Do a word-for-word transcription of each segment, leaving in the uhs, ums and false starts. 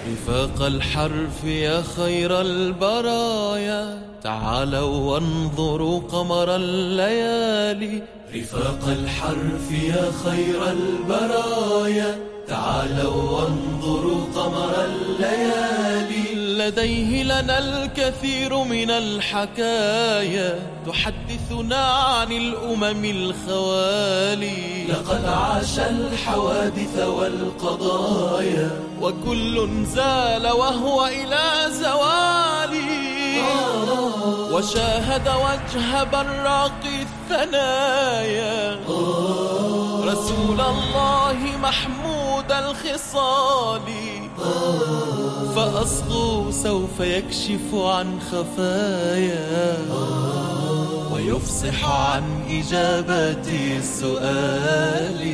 رفاق الحرف يا خير البرايا، تعالوا وانظروا قمر الليالي. رفاق الحرف يا خير البرايا، تعالوا وانظروا قمر الليالي. لديه لنا الكثير من الحكايا، تحدثنا عن الأمم الخوالي. لقد عاش الحوادث والقضايا، وكل زال وهو إلى زوالي. وشاهد وجه براق الثنايا، رسول الله محمود الخصال. فأصغوا سوف يكشف عن خفايا، ويفصح عن إجابة السؤال.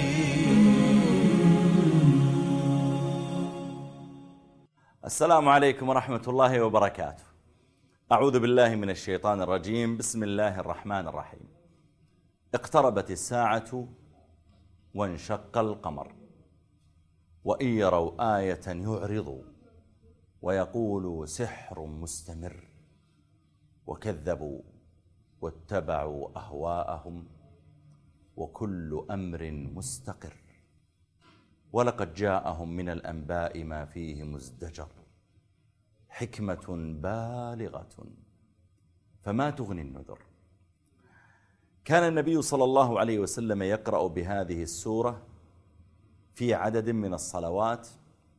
السلام عليكم ورحمة الله وبركاته. أعوذ بالله من الشيطان الرجيم. بسم الله الرحمن الرحيم. اقتربت الساعة وانشق القمر، وإن يروا آية يعرضوا ويقولوا سحر مستمر، وكذبوا واتبعوا أهواءهم وكل أمر مستقر، ولقد جاءهم من الأنباء ما فيه مزدجر، حكمة بالغة فما تغني النذر. كان النبي صلى الله عليه وسلم يقرأ بهذه السورة في عدد من الصلوات،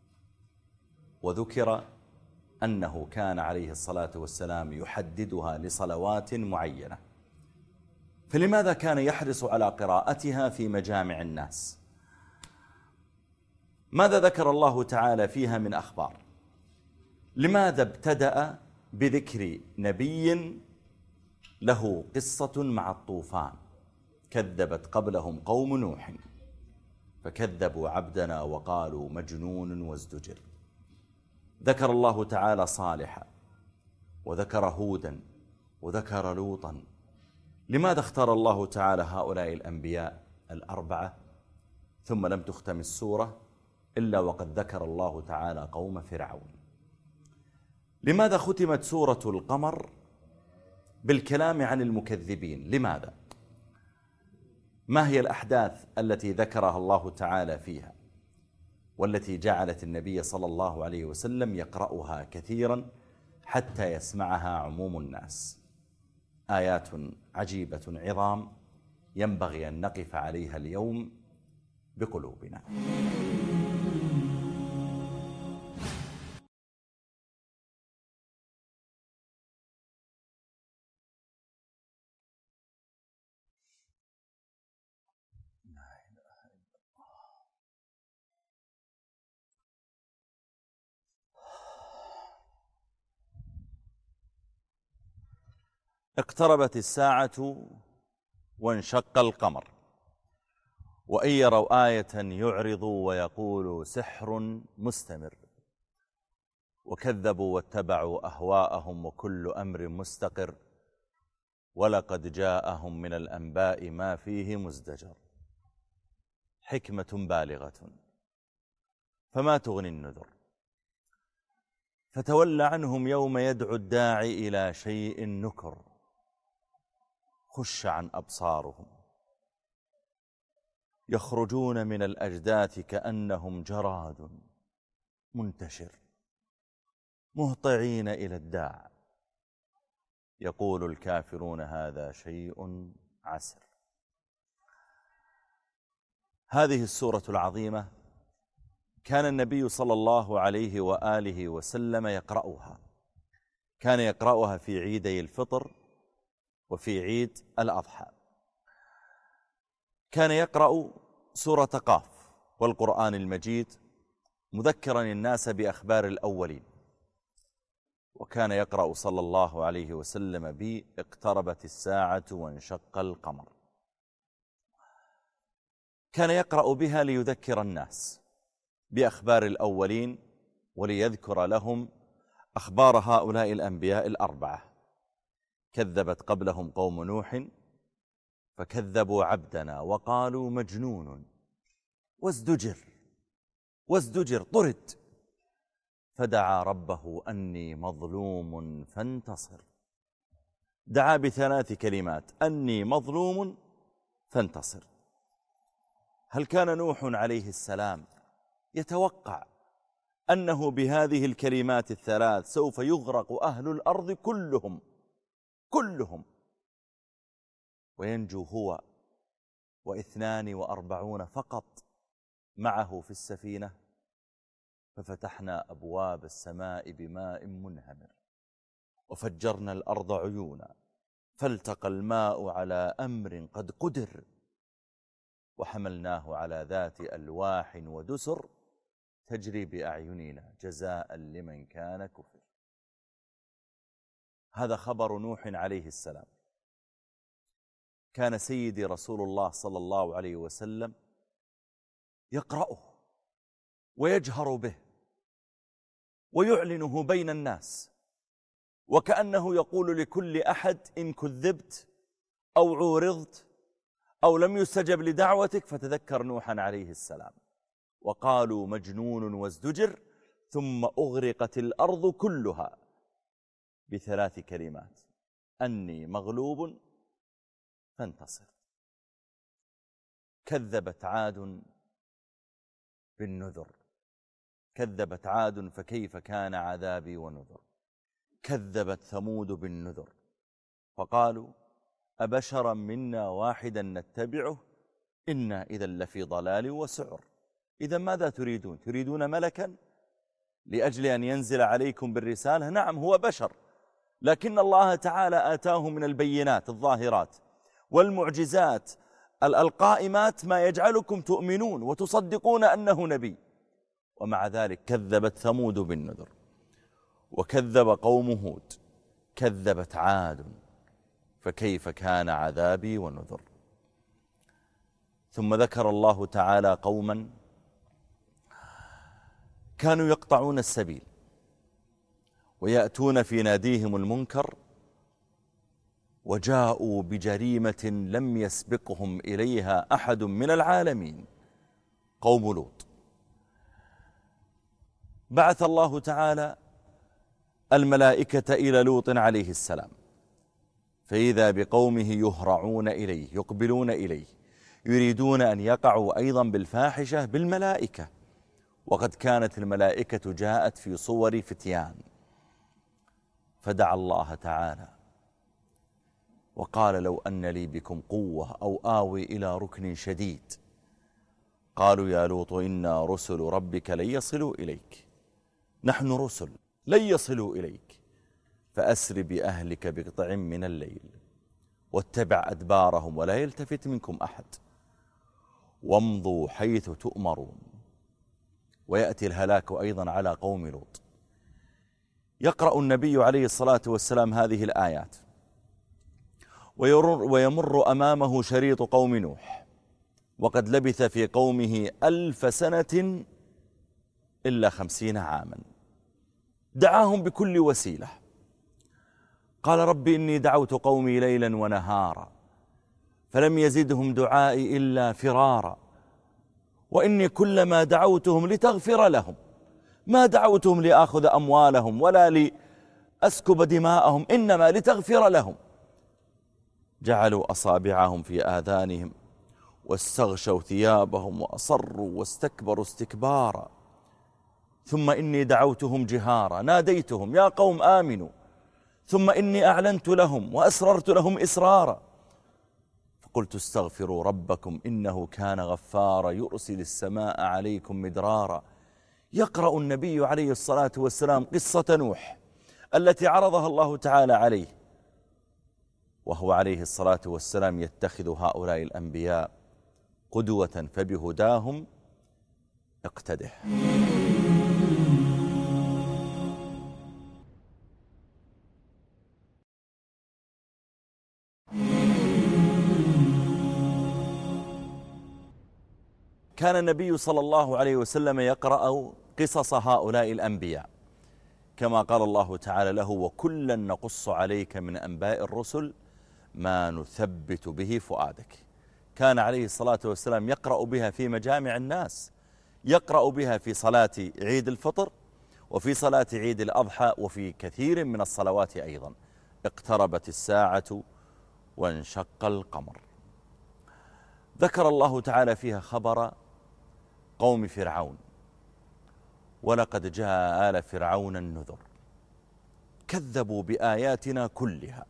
وذكر أنه كان عليه الصلاة والسلام يحددها لصلوات معينة. فلماذا كان يحرص على قراءتها في مجامع الناس؟ ماذا ذكر الله تعالى فيها من أخبار؟ لماذا ابتدأ بذكر نبي له قصة مع الطوفان؟ كذبت قبلهم قوم نوح فكذبوا عبدنا وقالوا مجنون وازدجر. ذكر الله تعالى صالحا، وذكر هودا، وذكر لوطا. لماذا اختار الله تعالى هؤلاء الأنبياء الأربعة ثم لم تختم السورة إلا وقد ذكر الله تعالى قوم فرعون؟ لماذا ختمت سورة القمر بالكلام عن المكذبين؟ لماذا؟ ما هي الأحداث التي ذكرها الله تعالى فيها، والتي جعلت النبي صلى الله عليه وسلم يقرأها كثيرا حتى يسمعها عموم الناس؟ آيات عجيبة عظام ينبغي أن نقف عليها اليوم بقلوبنا. اقتربت الساعة وانشق القمر، وإن يروا آية يعرضوا ويقولوا سحر مستمر، وكذبوا واتبعوا أهواءهم وكل أمر مستقر، ولقد جاءهم من الأنباء ما فيه مزدجر، حكمة بالغة فما تغني النذر. فتول عنهم يوم يدعو الداعي إلى شيء نكر، خش عن أبصارهم يخرجون من الأجداث كأنهم جراد منتشر، مهطعين إلى الداع يقول الكافرون هذا شيء عسر. هذه السورة العظيمة كان النبي صلى الله عليه وآله وسلم يقرأها، كان يقرأها في عيدي الفطر وفي عيد الأضحى. كان يقرأ سورة قاف والقرآن المجيد مذكرا الناس بأخبار الأولين، وكان يقرأ صلى الله عليه وسلم باقتربت الساعة وانشق القمر. كان يقرأ بها ليذكر الناس بأخبار الأولين وليذكر لهم أخبار هؤلاء الأنبياء الأربعة. كذبت قبلهم قوم نوح فكذبوا عبدنا وقالوا مجنون وازدجر، وازدجر طرد. فدعا ربه أني مظلوم فانتصر. دعا بثلاث كلمات: أني مظلوم فانتصر. هل كان نوح عليه السلام يتوقع أنه بهذه الكلمات الثلاث سوف يغرق أهل الأرض كلهم كلهم وينجو هو واثنان وأربعون فقط معه في السفينة؟ ففتحنا أبواب السماء بماء منهمر وفجرنا الأرض عيونا فالتقى الماء على أمر قد قدر وحملناه على ذات ألواح ودسر تجري بأعيننا جزاء لمن كان كفر. هذا خبر نوح عليه السلام. كان سيدي رسول الله صلى الله عليه وسلم يقرأه ويجهر به ويعلنه بين الناس، وكأنه يقول لكل أحد: إن كذبت أو عورضت أو لم يستجب لدعوتك فتذكر نوحا عليه السلام. وقالوا مجنون وازدجر ثم أغرقت الأرض كلها بثلاث كلمات: أني مغلوب فانتصر. كذبت عاد بالنذر، كذبت عاد فكيف كان عذابي ونذر. كذبت ثمود بالنذر فقالوا أبشرا منا واحدا نتبعه إنا إذا لفي ضلال وسعر. إذا ماذا تريدون؟ تريدون ملكا لأجل أن ينزل عليكم بالرسالة؟ نعم، هو بشر، لكن الله تعالى آتاه من البينات الظاهرات والمعجزات القائمات ما يجعلكم تؤمنون وتصدقون أنه نبي. ومع ذلك كذبت ثمود بالنذر، وكذب قوم هود، كذبت عاد فكيف كان عذابي ونذر. ثم ذكر الله تعالى قوما كانوا يقطعون السبيل ويأتون في ناديهم المنكر وجاءوا بجريمة لم يسبقهم إليها أحد من العالمين، قوم لوط. بعث الله تعالى الملائكة إلى لوط عليه السلام، فإذا بقومه يهرعون إليه، يقبلون إليه، يريدون أن يقعوا أيضا بالفاحشة بالملائكة، وقد كانت الملائكة جاءت في صور فتيان. فدعا الله تعالى وقال لو أن لي بكم قوة أو آوي إلى ركن شديد. قالوا يا لوط إنا رسل ربك لن يصلوا إليك، نحن رسل لن يصلوا إليك، فأسر بأهلك بقطع من الليل واتبع أدبارهم ولا يلتفت منكم أحد وامضوا حيث تؤمرون. ويأتي الهلاك أيضا على قوم لوط. يقرأ النبي عليه الصلاة والسلام هذه الآيات ويمر أمامه شريط قوم نوح، وقد لبث في قومه ألف سنة إلا خمسين عاما. دعاهم بكل وسيلة، قال رب إني دعوت قومي ليلا ونهارا فلم يزدهم دعائي إلا فرارا، وإني كلما دعوتهم لتغفر لهم ما دعوتهم لآخذ أموالهم ولا لأسكب دماءهم، إنما لتغفر لهم. جعلوا أصابعهم في آذانهم واستغشوا ثيابهم وأصروا واستكبروا استكبارا. ثم إني دعوتهم جهارا، ناديتهم يا قوم آمنوا، ثم إني أعلنت لهم وأسررت لهم إسرارا، فقلت استغفروا ربكم إنه كان غفارا يرسل السماء عليكم مدرارا. يقرأ النبي عليه الصلاة والسلام قصة نوح التي عرضها الله تعالى عليه، وهو عليه الصلاة والسلام يتخذ هؤلاء الأنبياء قدوة فبهداهم اقتده. كان النبي صلى الله عليه وسلم يقرأ قصص هؤلاء الأنبياء كما قال الله تعالى له وكلا نقص عليك من أنباء الرسل ما نثبت به فؤادك. كان عليه الصلاة والسلام يقرأ بها في مجامع الناس، يقرأ بها في صلاة عيد الفطر، وفي صلاة عيد الأضحى وفي كثير من الصلوات أيضا. اقتربت الساعة وانشق القمر. ذكر الله تعالى فيها خبر قوم فرعون: ولقد جاء آل فرعون النذر كذبوا بآياتنا كلها.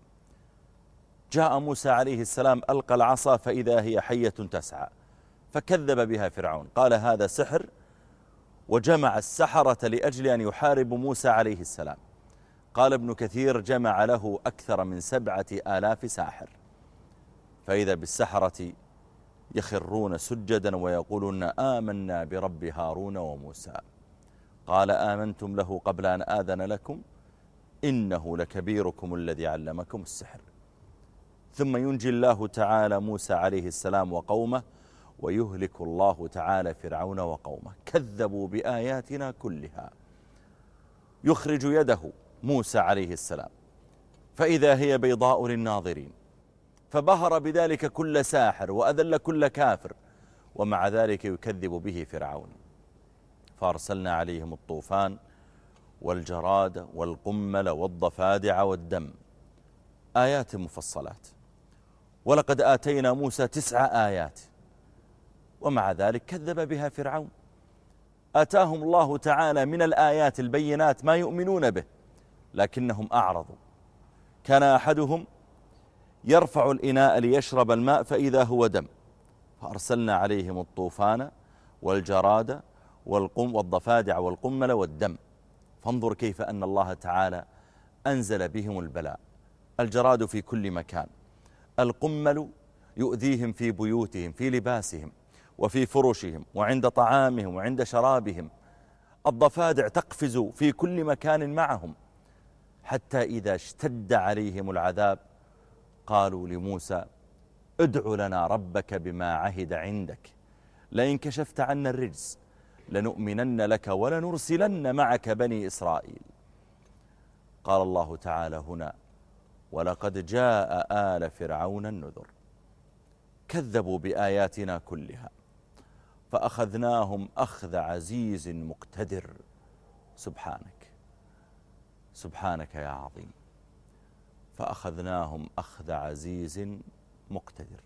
جاء موسى عليه السلام ألقى العصا فإذا هي حية تسعى، فكذب بها فرعون، قال هذا سحر، وجمع السحرة لأجل أن يحارب موسى عليه السلام. قال ابن كثير: جمع له أكثر من سبعة آلاف ساحر، فإذا بالسحرة يخرون سجدا ويقولون آمنا برب هارون وموسى. قال: آمنتم له قبل أن آذن لكم إنه لكبيركم الذي علمكم السحر. ثم ينجي الله تعالى موسى عليه السلام وقومه، ويهلك الله تعالى فرعون وقومه. كذبوا بآياتنا كلها. يخرج يده موسى عليه السلام فإذا هي بيضاء للناظرين، فبهر بذلك كل ساحر وأذل كل كافر، ومع ذلك يكذب به فرعون. فأرسلنا عليهم الطوفان والجراد والقمل والضفادع والدم، آيات مفصلات. ولقد آتينا موسى تسع آيات، ومع ذلك كذب بها فرعون. آتاهم الله تعالى من الآيات البينات ما يؤمنون به، لكنهم أعرضوا. كان أحدهم يرفع الإناء ليشرب الماء فإذا هو دم، فأرسلنا عليهم الطوفان والجراد والقم والضفادع والقمل والدم. فانظر كيف أن الله تعالى أنزل بهم البلاء. الجراد في كل مكان، القمل يؤذيهم في بيوتهم، في لباسهم وفي فرشهم وعند طعامهم وعند شرابهم. الضفادع تقفز في كل مكان معهم، حتى إذا اشتد عليهم العذاب قالوا لموسى: ادع لنا ربك بما عهد عندك لئن كشفت عنا الرجز لنؤمنن لك ولنرسلن معك بني إسرائيل. قال الله تعالى هنا: ولقد جاء آل فرعون النذر كذبوا بآياتنا كلها فأخذناهم أخذ عزيز مقتدر. سبحانك سبحانك يا عظيم. فأخذناهم أخذ عزيز مقتدر.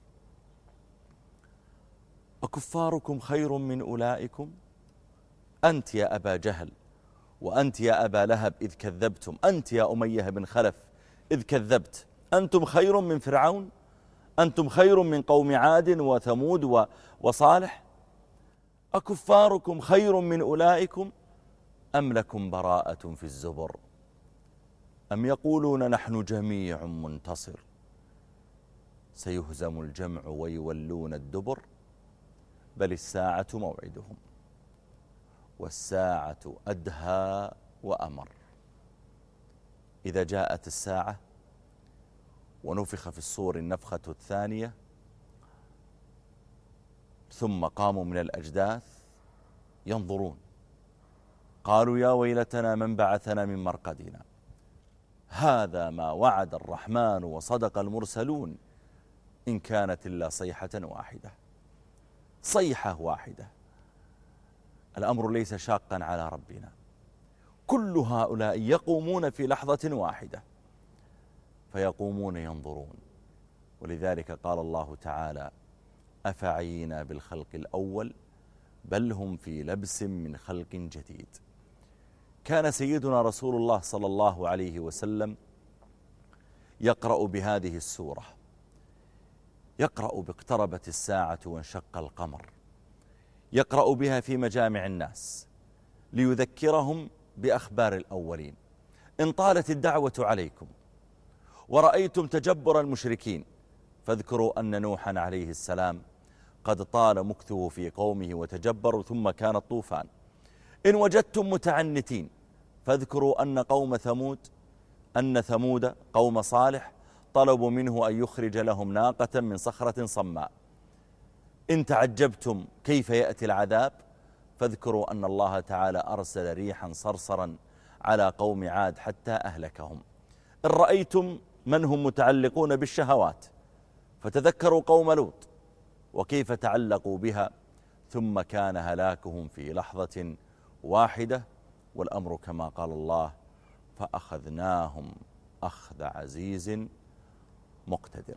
أكفاركم خير من أولئكم؟ أنت يا أبا جهل، وأنت يا أبا لهب إذ كذبتم، أنت يا أمية بن خلف إذ كذبت، أنتم خير من فرعون؟ أنتم خير من قوم عاد وثمود وصالح؟ أكفاركم خير من أولئكم أم لكم براءة في الزبر؟ أم يقولون نحن جميع منتصر؟ سيهزم الجمع ويولون الدبر. بل الساعة موعدهم والساعة أدهى وأمر. إذا جاءت الساعة ونفخ في الصور النفخة الثانية ثم قاموا من الأجداث ينظرون، قالوا يا ويلتنا من بعثنا من مرقدنا، هذا ما وعد الرحمن وصدق المرسلون، إن كانت إلا صيحة واحدة. صيحة واحدة. الأمر ليس شاقا على ربنا. كل هؤلاء يقومون في لحظة واحدة، فيقومون ينظرون. ولذلك قال الله تعالى: أفعينا بالخلق الأول بل هم في لبس من خلق جديد. كان سيدنا رسول الله صلى الله عليه وسلم يقرأ بهذه السورة، يقرأ باقتربت الساعة وانشق القمر، يقرأ بها في مجامع الناس ليذكرهم بأخبار الأولين. إن طالت الدعوة عليكم ورأيتم تجبر المشركين فاذكروا أن نوحا عليه السلام قد طال مكثه في قومه وتجبروا ثم كان الطوفان. إن وجدتم متعنتين فاذكروا أن قوم ثمود أن ثمود قوم صالح طلبوا منه أن يخرج لهم ناقة من صخرة صماء. إن تعجبتم كيف يأتي العذاب فاذكروا أن الله تعالى أرسل ريحا صرصرا على قوم عاد حتى أهلكهم. إن رأيتم من هم متعلقون بالشهوات فتذكروا قوم لوط وكيف تعلقوا بها ثم كان هلاكهم في لحظة واحدة. والأمر كما قال الله: فأخذناهم أخذ عزيز مقتدر.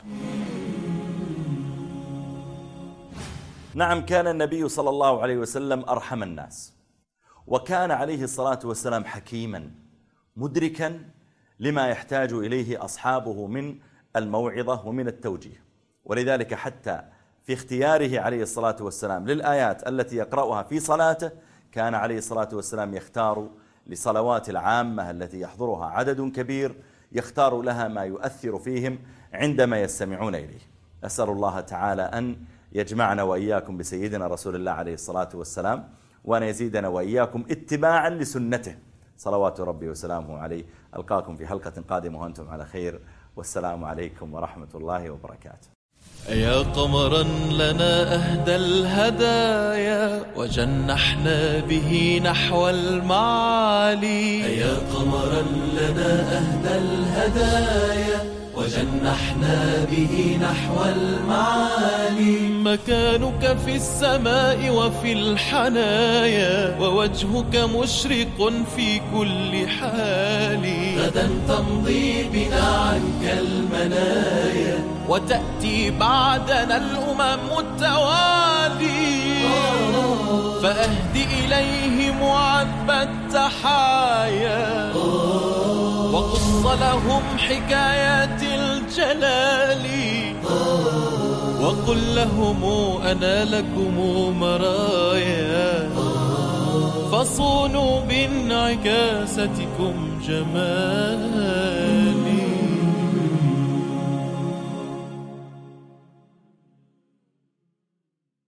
نعم، كان النبي صلى الله عليه وسلم أرحم الناس، وكان عليه الصلاة والسلام حكيما مدركا لما يحتاج إليه أصحابه من الموعظة ومن التوجيه. ولذلك حتى في اختياره عليه الصلاة والسلام للآيات التي يقرأها في صلاته كان عليه الصلاة والسلام يختار لصلوات العامة التي يحضرها عدد كبير، يختار لها ما يؤثر فيهم عندما يستمعون إليه. أسأل الله تعالى أن يجمعنا وإياكم بسيدنا رسول الله عليه الصلاة والسلام، وأن يزيدنا وإياكم اتباعا لسنته صلوات ربي وسلامه عليه. ألقاكم في حلقة قادمة وأنتم على خير، والسلام عليكم ورحمة الله وبركاته. يا قمرا لنا أهدى الهدايا وجنحنا به نحو المعالي. يا قمرا لنا أهدى الهدايا وجنحنا به نحو المعالي. مكانك في السماء وفي الحنايا، ووجهك مشرق في كل حال. غدا تمضي بنا عنك المنايا، وتأتي بعدنا الأمم التوالي. فأهدي إليهم عذب التحايا، وقص لهم حكايات الجلال. وقل لهم أنا لكم مرايا، فصونوا بانعكاستكم جمال.